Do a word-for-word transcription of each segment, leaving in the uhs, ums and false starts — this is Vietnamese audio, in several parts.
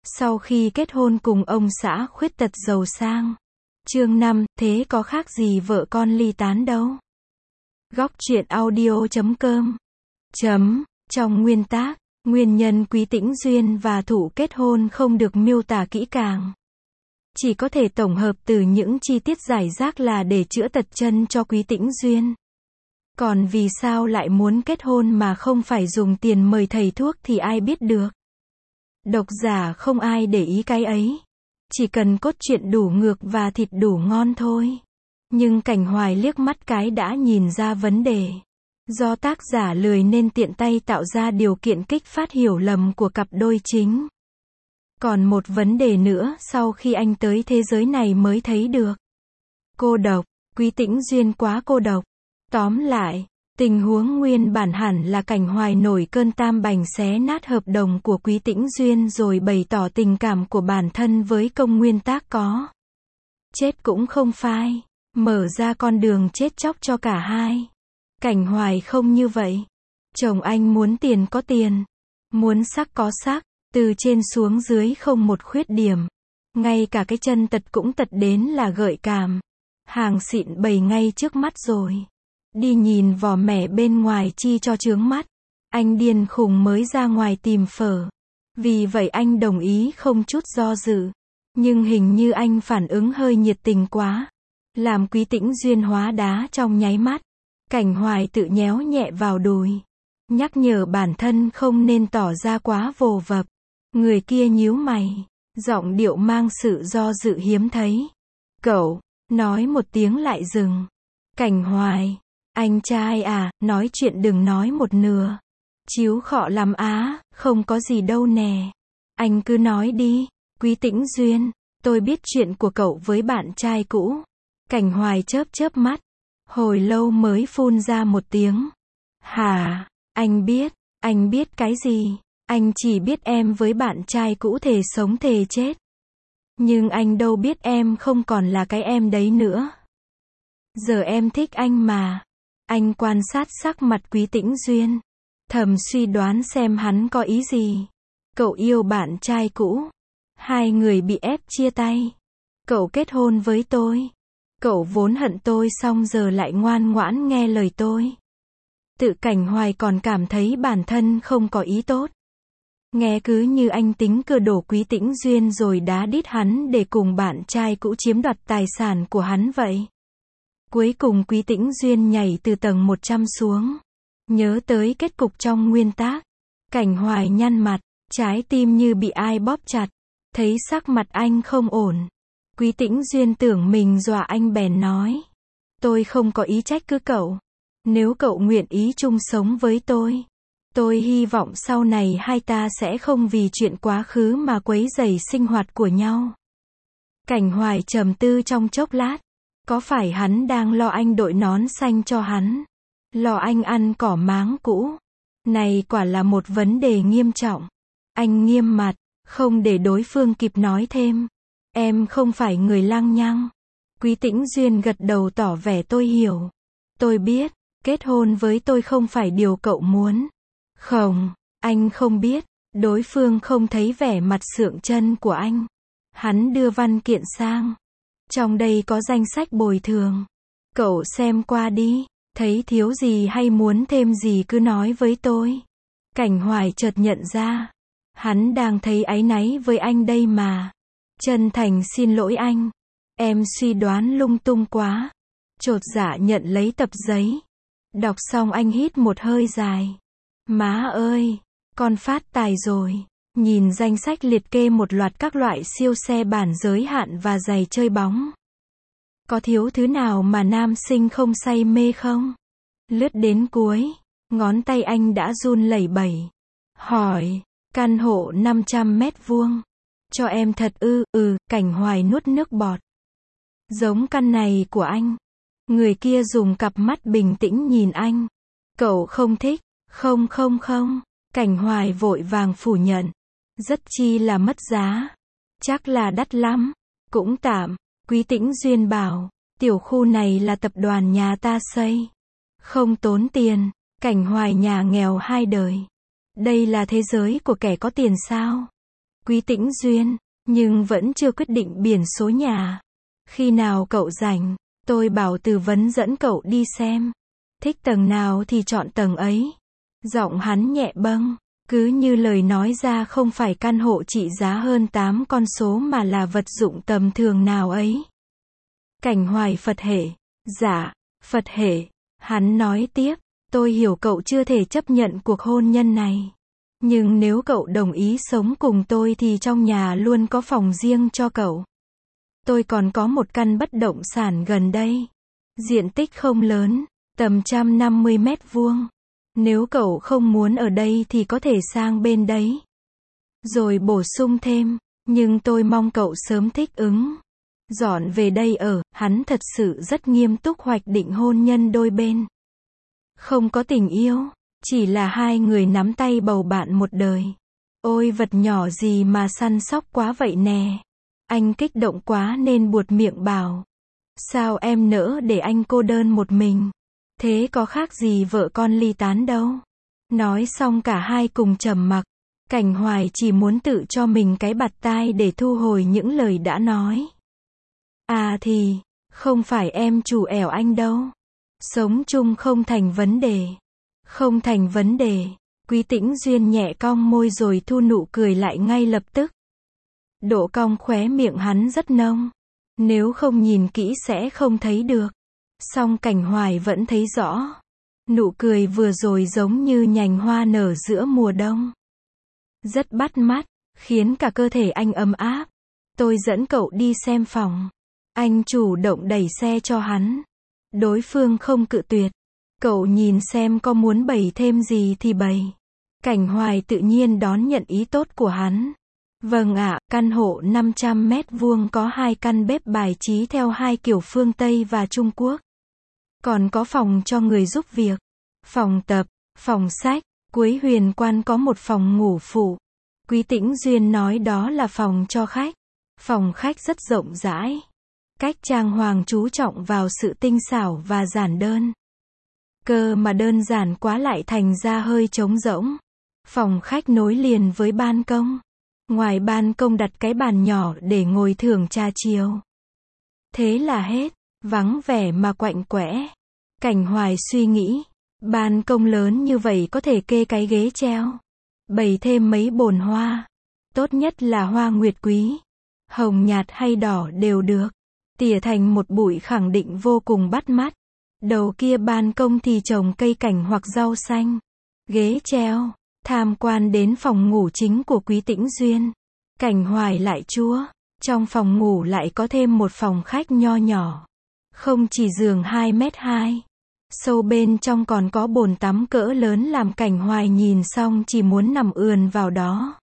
Sau khi kết hôn cùng ông xã khuyết tật giàu sang. Chương năm, thế có khác gì vợ con ly tán đâu. Góc truyện audio chấm com. Chấm, trong nguyên tác, nguyên nhân Quý Tĩnh Duyên và Thụ kết hôn không được miêu tả kỹ càng. Chỉ có thể tổng hợp từ những chi tiết rải rác là để chữa tật chân cho Quý Tĩnh Duyên. Còn vì sao lại muốn kết hôn mà không phải dùng tiền mời thầy thuốc thì ai biết được. Độc giả không ai để ý cái ấy. Chỉ cần cốt truyện đủ ngược và thịt đủ ngon thôi. Nhưng Cảnh Hoài liếc mắt cái đã nhìn ra vấn đề. Do tác giả lười nên tiện tay tạo ra điều kiện kích phát hiểu lầm của cặp đôi chính. Còn một vấn đề nữa sau khi anh tới thế giới này mới thấy được. Cô độc, Quý Tĩnh Duyên quá cô độc. Tóm lại, tình huống nguyên bản hẳn là Cảnh Hoài nổi cơn tam bành xé nát hợp đồng của Quý Tĩnh Duyên rồi bày tỏ tình cảm của bản thân với công nguyên tác có. Chết cũng không phai, mở ra con đường chết chóc cho cả hai. Cảnh Hoài không như vậy. Chồng anh muốn tiền có tiền, muốn sắc có sắc, từ trên xuống dưới không một khuyết điểm. Ngay cả cái chân tật cũng tật đến là gợi cảm. Hàng xịn bày ngay trước mắt rồi. Đi nhìn vỏ mẻ bên ngoài chi cho chướng mắt. Anh điên khùng mới ra ngoài tìm phở. Vì vậy anh đồng ý không chút do dự. Nhưng hình như anh phản ứng hơi nhiệt tình quá. Làm Quý Tĩnh Duyên hóa đá trong nháy mắt. Cảnh Hoài tự nhéo nhẹ vào đùi. Nhắc nhở bản thân không nên tỏ ra quá vồ vập. Người kia nhíu mày. Giọng điệu mang sự do dự hiếm thấy. Cậu, nói một tiếng lại dừng. Cảnh Hoài. Anh trai à, nói chuyện đừng nói một nửa. Chiếu khọ lắm á, không có gì đâu nè. Anh cứ nói đi, Quý Tĩnh Duyên, tôi biết chuyện của cậu với bạn trai cũ. Cảnh Hoài chớp chớp mắt, hồi lâu mới phun ra một tiếng. Hả, anh biết, anh biết cái gì? Anh chỉ biết em với bạn trai cũ thề sống thề chết. Nhưng anh đâu biết em không còn là cái em đấy nữa. Giờ em thích anh mà. Anh quan sát sắc mặt Quý Tĩnh Duyên. Thầm suy đoán xem hắn có ý gì. Cậu yêu bạn trai cũ. Hai người bị ép chia tay. Cậu kết hôn với tôi. Cậu vốn hận tôi xong giờ lại ngoan ngoãn nghe lời tôi. Tự Cảnh Hoài còn cảm thấy bản thân không có ý tốt. Nghe cứ như anh tính cưa đổ Quý Tĩnh Duyên rồi đá đít hắn để cùng bạn trai cũ chiếm đoạt tài sản của hắn vậy. Cuối cùng Quý Tĩnh Duyên nhảy từ tầng một trăm xuống. Nhớ tới kết cục trong nguyên tác. Cảnh Hoài nhăn mặt, trái tim như bị ai bóp chặt. Thấy sắc mặt anh không ổn. Quý Tĩnh Duyên tưởng mình dọa anh bèn nói. Tôi không có ý trách cứ cậu. Nếu cậu nguyện ý chung sống với tôi. Tôi hy vọng sau này hai ta sẽ không vì chuyện quá khứ mà quấy rầy sinh hoạt của nhau. Cảnh Hoài trầm tư trong chốc lát. Có phải hắn đang lo anh đội nón xanh cho hắn? Lo anh ăn cỏ máng cũ? Này quả là một vấn đề nghiêm trọng. Anh nghiêm mặt, không để đối phương kịp nói thêm. Em không phải người lăng nhăng. Quý Tĩnh Duyên gật đầu tỏ vẻ tôi hiểu. Tôi biết, kết hôn với tôi không phải điều cậu muốn. Không, anh không biết. Đối phương không thấy vẻ mặt sượng chân của anh. Hắn đưa văn kiện sang. Trong đây có danh sách bồi thường. Cậu xem qua đi. Thấy thiếu gì hay muốn thêm gì cứ nói với tôi. Cảnh Hoài chợt nhận ra. Hắn đang thấy áy náy với anh đây mà. Chân thành xin lỗi anh. Em suy đoán lung tung quá. Chột dạ nhận lấy tập giấy. Đọc xong anh hít một hơi dài. Má ơi, con phát tài rồi. Nhìn danh sách liệt kê một loạt các loại siêu xe bản giới hạn và giày chơi bóng. Có thiếu thứ nào mà nam sinh không say mê không? Lướt đến cuối, ngón tay anh đã run lẩy bẩy. Hỏi, căn hộ năm trăm mét vuông. Cho em thật ư, ừ, Cảnh Hoài nuốt nước bọt. Giống căn này của anh. Người kia dùng cặp mắt bình tĩnh nhìn anh. Cậu không thích, không không không. Cảnh Hoài vội vàng phủ nhận. Rất chi là mất giá. Chắc là đắt lắm. Cũng tạm. Quý Tĩnh Duyên bảo. Tiểu khu này là tập đoàn nhà ta xây. Không tốn tiền. Cảnh Hoài nhà nghèo hai đời. Đây là thế giới của kẻ có tiền sao? Quý Tĩnh Duyên, nhưng vẫn chưa quyết định biển số nhà. Khi nào cậu rảnh, tôi bảo tư vấn dẫn cậu đi xem. Thích tầng nào thì chọn tầng ấy. Giọng hắn nhẹ bâng, cứ như lời nói ra không phải căn hộ trị giá hơn tám con số mà là vật dụng tầm thường nào ấy. Cảnh Hoài Phật hệ. Dạ, Phật hệ. Hắn nói tiếp, tôi hiểu cậu chưa thể chấp nhận cuộc hôn nhân này. Nhưng nếu cậu đồng ý sống cùng tôi thì trong nhà luôn có phòng riêng cho cậu. Tôi còn có một căn bất động sản gần đây. Diện tích không lớn, tầm một trăm năm mươi mét vuông. Nếu cậu không muốn ở đây thì có thể sang bên đấy. Rồi bổ sung thêm, nhưng tôi mong cậu sớm thích ứng. Dọn về đây ở, hắn thật sự rất nghiêm túc hoạch định hôn nhân đôi bên. Không có tình yêu, chỉ là hai người nắm tay bầu bạn một đời. Ôi vật nhỏ gì mà săn sóc quá vậy nè. Anh kích động quá nên buột miệng bảo. Sao em nỡ để anh cô đơn một mình? Thế có khác gì vợ con ly tán đâu. Nói xong cả hai cùng trầm mặc. Cảnh Hoài chỉ muốn tự cho mình cái bạt tai để thu hồi những lời đã nói. À thì, không phải em chủ ẻo anh đâu. Sống chung không thành vấn đề. Không thành vấn đề. Quý Tĩnh Duyên nhẹ cong môi rồi thu nụ cười lại ngay lập tức. Độ cong khóe miệng hắn rất nông. Nếu không nhìn kỹ sẽ không thấy được. Song Cảnh Hoài vẫn thấy rõ. Nụ cười vừa rồi giống như nhành hoa nở giữa mùa đông. Rất bắt mắt, khiến cả cơ thể anh ấm áp. Tôi dẫn cậu đi xem phòng. Anh chủ động đẩy xe cho hắn. Đối phương không cự tuyệt. Cậu nhìn xem có muốn bày thêm gì thì bày. Cảnh Hoài tự nhiên đón nhận ý tốt của hắn. Vâng ạ, căn hộ năm trăm mét vuông có hai căn bếp bài trí theo hai kiểu phương Tây và Trung Quốc. Còn có phòng cho người giúp việc, phòng tập, phòng sách, cuối huyền quan có một phòng ngủ phụ. Quý Tĩnh Duyên nói đó là phòng cho khách. Phòng khách rất rộng rãi. Cách trang hoàng chú trọng vào sự tinh xảo và giản đơn. Cơ mà đơn giản quá lại thành ra hơi trống rỗng. Phòng khách nối liền với ban công. Ngoài ban công đặt cái bàn nhỏ để ngồi thưởng trà chiều. Thế là hết, vắng vẻ mà quạnh quẽ. Cảnh Hoài suy nghĩ, ban công lớn như vậy có thể kê cái ghế treo. Bày thêm mấy bồn hoa. Tốt nhất là hoa nguyệt quý. Hồng nhạt hay đỏ đều được. Tỉa thành một bụi khẳng định vô cùng bắt mắt. Đầu kia ban công thì trồng cây cảnh hoặc rau xanh. Ghế treo. Tham quan đến phòng ngủ chính của Quý Tĩnh Duyên. Cảnh Hoài lại chúa. Trong phòng ngủ lại có thêm một phòng khách nho nhỏ. Không chỉ giường hai mét hai. Sâu bên trong còn có bồn tắm cỡ lớn làm Cảnh Hoài nhìn xong chỉ muốn nằm ườn vào đó.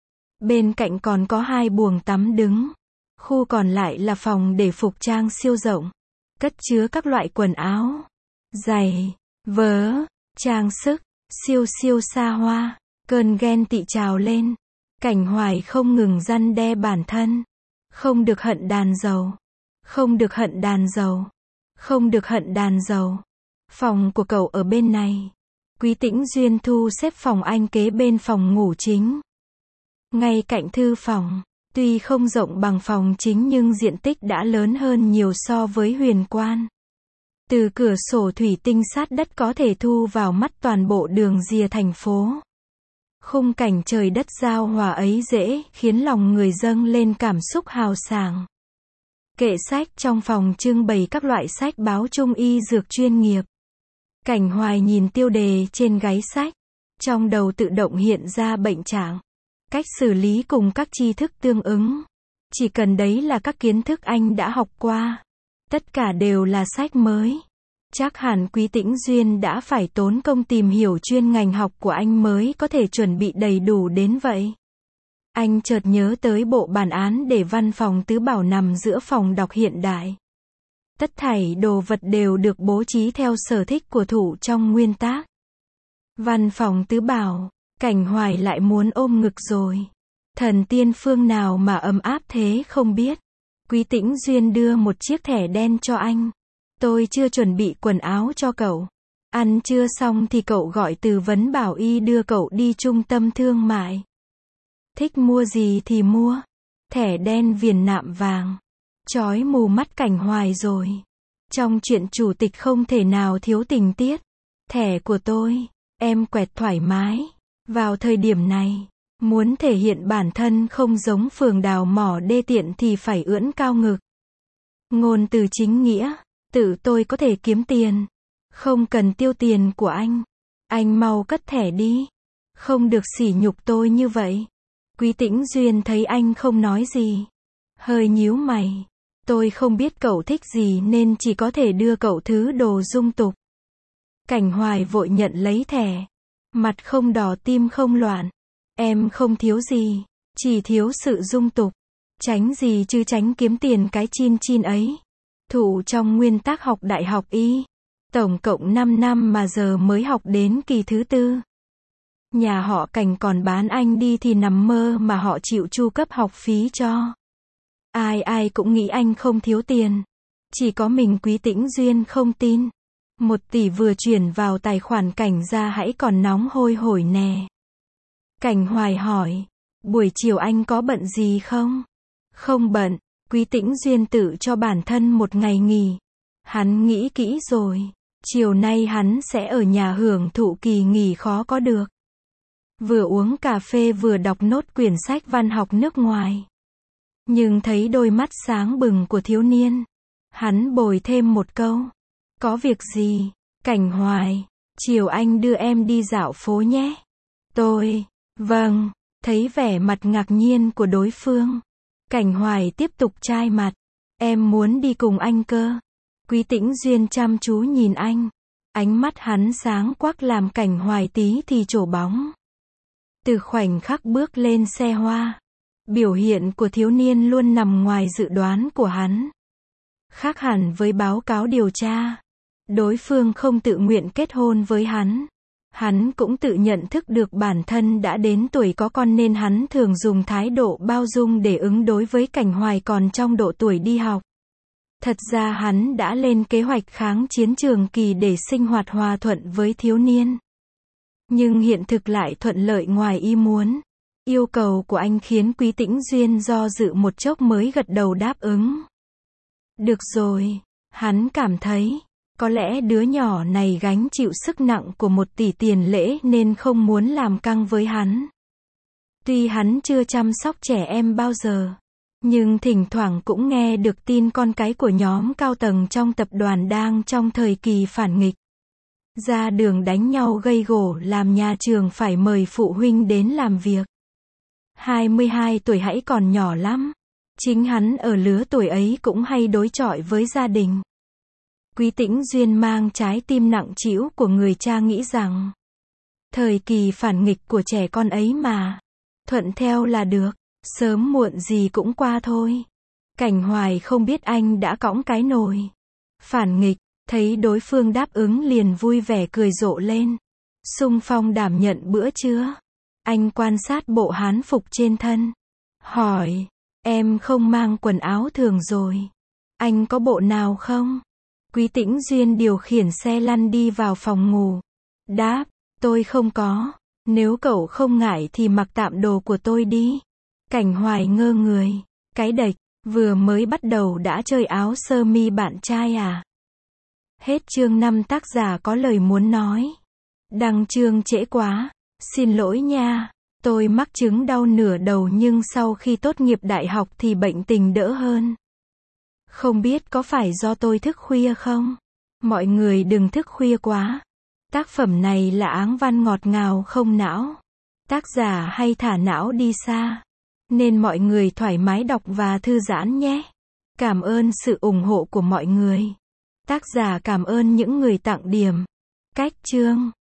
Bên cạnh còn có hai buồng tắm đứng. Khu còn lại là phòng để phục trang siêu rộng. Cất chứa các loại quần áo, giày, vớ, trang sức, siêu siêu xa hoa. Cơn ghen tị trào lên. Cảnh Hoài không ngừng răn đe bản thân. Không được hận đàn dầu. Không được hận đàn dầu. Không được hận đàn dầu. Phòng của cậu ở bên này. Quý Tĩnh Duyên thu xếp phòng anh kế bên phòng ngủ chính. Ngay cạnh thư phòng. Tuy không rộng bằng phòng chính nhưng diện tích đã lớn hơn nhiều so với huyền quan. Từ cửa sổ thủy tinh sát đất có thể thu vào mắt toàn bộ đường rìa thành phố. Khung cảnh trời đất giao hòa ấy dễ khiến lòng người dâng lên cảm xúc hào sảng. Kệ sách trong phòng trưng bày các loại sách báo trung y dược chuyên nghiệp. Cảnh Hoài nhìn tiêu đề trên gáy sách. Trong đầu tự động hiện ra bệnh trạng. Cách xử lý cùng các tri thức tương ứng. Chỉ cần đấy là các kiến thức anh đã học qua. Tất cả đều là sách mới. Chắc hẳn Quý Tĩnh Duyên đã phải tốn công tìm hiểu chuyên ngành học của anh mới có thể chuẩn bị đầy đủ đến vậy. Anh chợt nhớ tới bộ bản án để văn phòng tứ bảo nằm giữa phòng đọc hiện đại. Tất thảy đồ vật đều được bố trí theo sở thích của thủ trong nguyên tác. Văn phòng tứ bảo, Cảnh Hoài lại muốn ôm ngực rồi. Thần tiên phương nào mà ấm áp thế không biết. Quý Tĩnh Duyên đưa một chiếc thẻ đen cho anh. Tôi chưa chuẩn bị quần áo cho cậu. Ăn trưa xong thì cậu gọi tư vấn bảo y đưa cậu đi trung tâm thương mại. Thích mua gì thì mua. Thẻ đen viền nạm vàng. Chói mù mắt Cảnh Hoài rồi. Trong chuyện chủ tịch không thể nào thiếu tình tiết. Thẻ của tôi, em quẹt thoải mái. Vào thời điểm này, muốn thể hiện bản thân không giống phường đào mỏ đê tiện thì phải ưỡn cao ngực. Ngôn từ chính nghĩa, tự tôi có thể kiếm tiền. Không cần tiêu tiền của anh. Anh mau cất thẻ đi. Không được sỉ nhục tôi như vậy. Quý Tĩnh Duyên thấy anh không nói gì. Hơi nhíu mày. Tôi không biết cậu thích gì nên chỉ có thể đưa cậu thứ đồ dung tục. Cảnh Hoài vội nhận lấy thẻ. Mặt không đỏ tim không loạn. Em không thiếu gì. Chỉ thiếu sự dung tục. Tránh gì chứ tránh kiếm tiền cái chin chin ấy. Thụ trong nguyên tắc học đại học y. Tổng cộng năm năm mà giờ mới học đến kỳ thứ tư. Nhà họ Cảnh còn bán anh đi thì nằm mơ mà họ chịu chu cấp học phí cho. Ai ai cũng nghĩ anh không thiếu tiền. Chỉ có mình Quý Tĩnh Duyên không tin. Một tỷ vừa chuyển vào tài khoản Cảnh ra hãy còn nóng hôi hổi nè. Cảnh Hoài hỏi. Buổi chiều anh có bận gì không? Không bận. Quý Tĩnh Duyên tự cho bản thân một ngày nghỉ. Hắn nghĩ kỹ rồi. Chiều nay hắn sẽ ở nhà hưởng thụ kỳ nghỉ khó có được. Vừa uống cà phê vừa đọc nốt quyển sách văn học nước ngoài. Nhưng thấy đôi mắt sáng bừng của thiếu niên. Hắn bồi thêm một câu. Có việc gì? Cảnh Hoài. Chiều anh đưa em đi dạo phố nhé. Tôi. Vâng. Thấy vẻ mặt ngạc nhiên của đối phương. Cảnh Hoài tiếp tục chai mặt. Em muốn đi cùng anh cơ. Quý Tĩnh Duyên chăm chú nhìn anh. Ánh mắt hắn sáng quắc làm Cảnh Hoài tí thì trổ bóng. Từ khoảnh khắc bước lên xe hoa. Biểu hiện của thiếu niên luôn nằm ngoài dự đoán của hắn. Khác hẳn với báo cáo điều tra. Đối phương không tự nguyện kết hôn với hắn. Hắn cũng tự nhận thức được bản thân đã đến tuổi có con nên hắn thường dùng thái độ bao dung để ứng đối với Cảnh Hoài còn trong độ tuổi đi học. Thật ra hắn đã lên kế hoạch kháng chiến trường kỳ để sinh hoạt hòa thuận với thiếu niên. Nhưng hiện thực lại thuận lợi ngoài ý muốn. Yêu cầu của anh khiến Quý Tĩnh Duyên do dự một chốc mới gật đầu đáp ứng. Được rồi, hắn cảm thấy, có lẽ đứa nhỏ này gánh chịu sức nặng của một tỷ tiền lễ nên không muốn làm căng với hắn. Tuy hắn chưa chăm sóc trẻ em bao giờ, nhưng thỉnh thoảng cũng nghe được tin con cái của nhóm cao tầng trong tập đoàn đang trong thời kỳ phản nghịch. Ra đường đánh nhau gây gổ làm nhà trường phải mời phụ huynh đến làm việc. hai mươi hai tuổi hãy còn nhỏ lắm. Chính hắn ở lứa tuổi ấy cũng hay đối chọi với gia đình. Quý Tĩnh Duyên mang trái tim nặng trĩu của người cha nghĩ rằng thời kỳ phản nghịch của trẻ con ấy mà. Thuận theo là được. Sớm muộn gì cũng qua thôi. Cảnh Hoài không biết anh đã cõng cái nồi. Phản nghịch. Thấy đối phương đáp ứng liền vui vẻ cười rộ lên. Xung phong đảm nhận bữa trưa. Anh quan sát bộ hán phục trên thân. Hỏi. Em không mang quần áo thường rồi. Anh có bộ nào không? Quý Tĩnh Duyên điều khiển xe lăn đi vào phòng ngủ. Đáp. Tôi không có. Nếu cậu không ngại thì mặc tạm đồ của tôi đi. Cảnh Hoài ngơ người. Cái đệch. Vừa mới bắt đầu đã chơi áo sơ mi bạn trai à? Hết chương năm tác giả có lời muốn nói. Đăng chương trễ quá. Xin lỗi nha. Tôi mắc chứng đau nửa đầu nhưng sau khi tốt nghiệp đại học thì bệnh tình đỡ hơn. Không biết có phải do tôi thức khuya không? Mọi người đừng thức khuya quá. Tác phẩm này là áng văn ngọt ngào không não. Tác giả hay thả não đi xa. Nên mọi người thoải mái đọc và thư giãn nhé. Cảm ơn sự ủng hộ của mọi người. Tác giả cảm ơn những người tặng điểm. Cách chương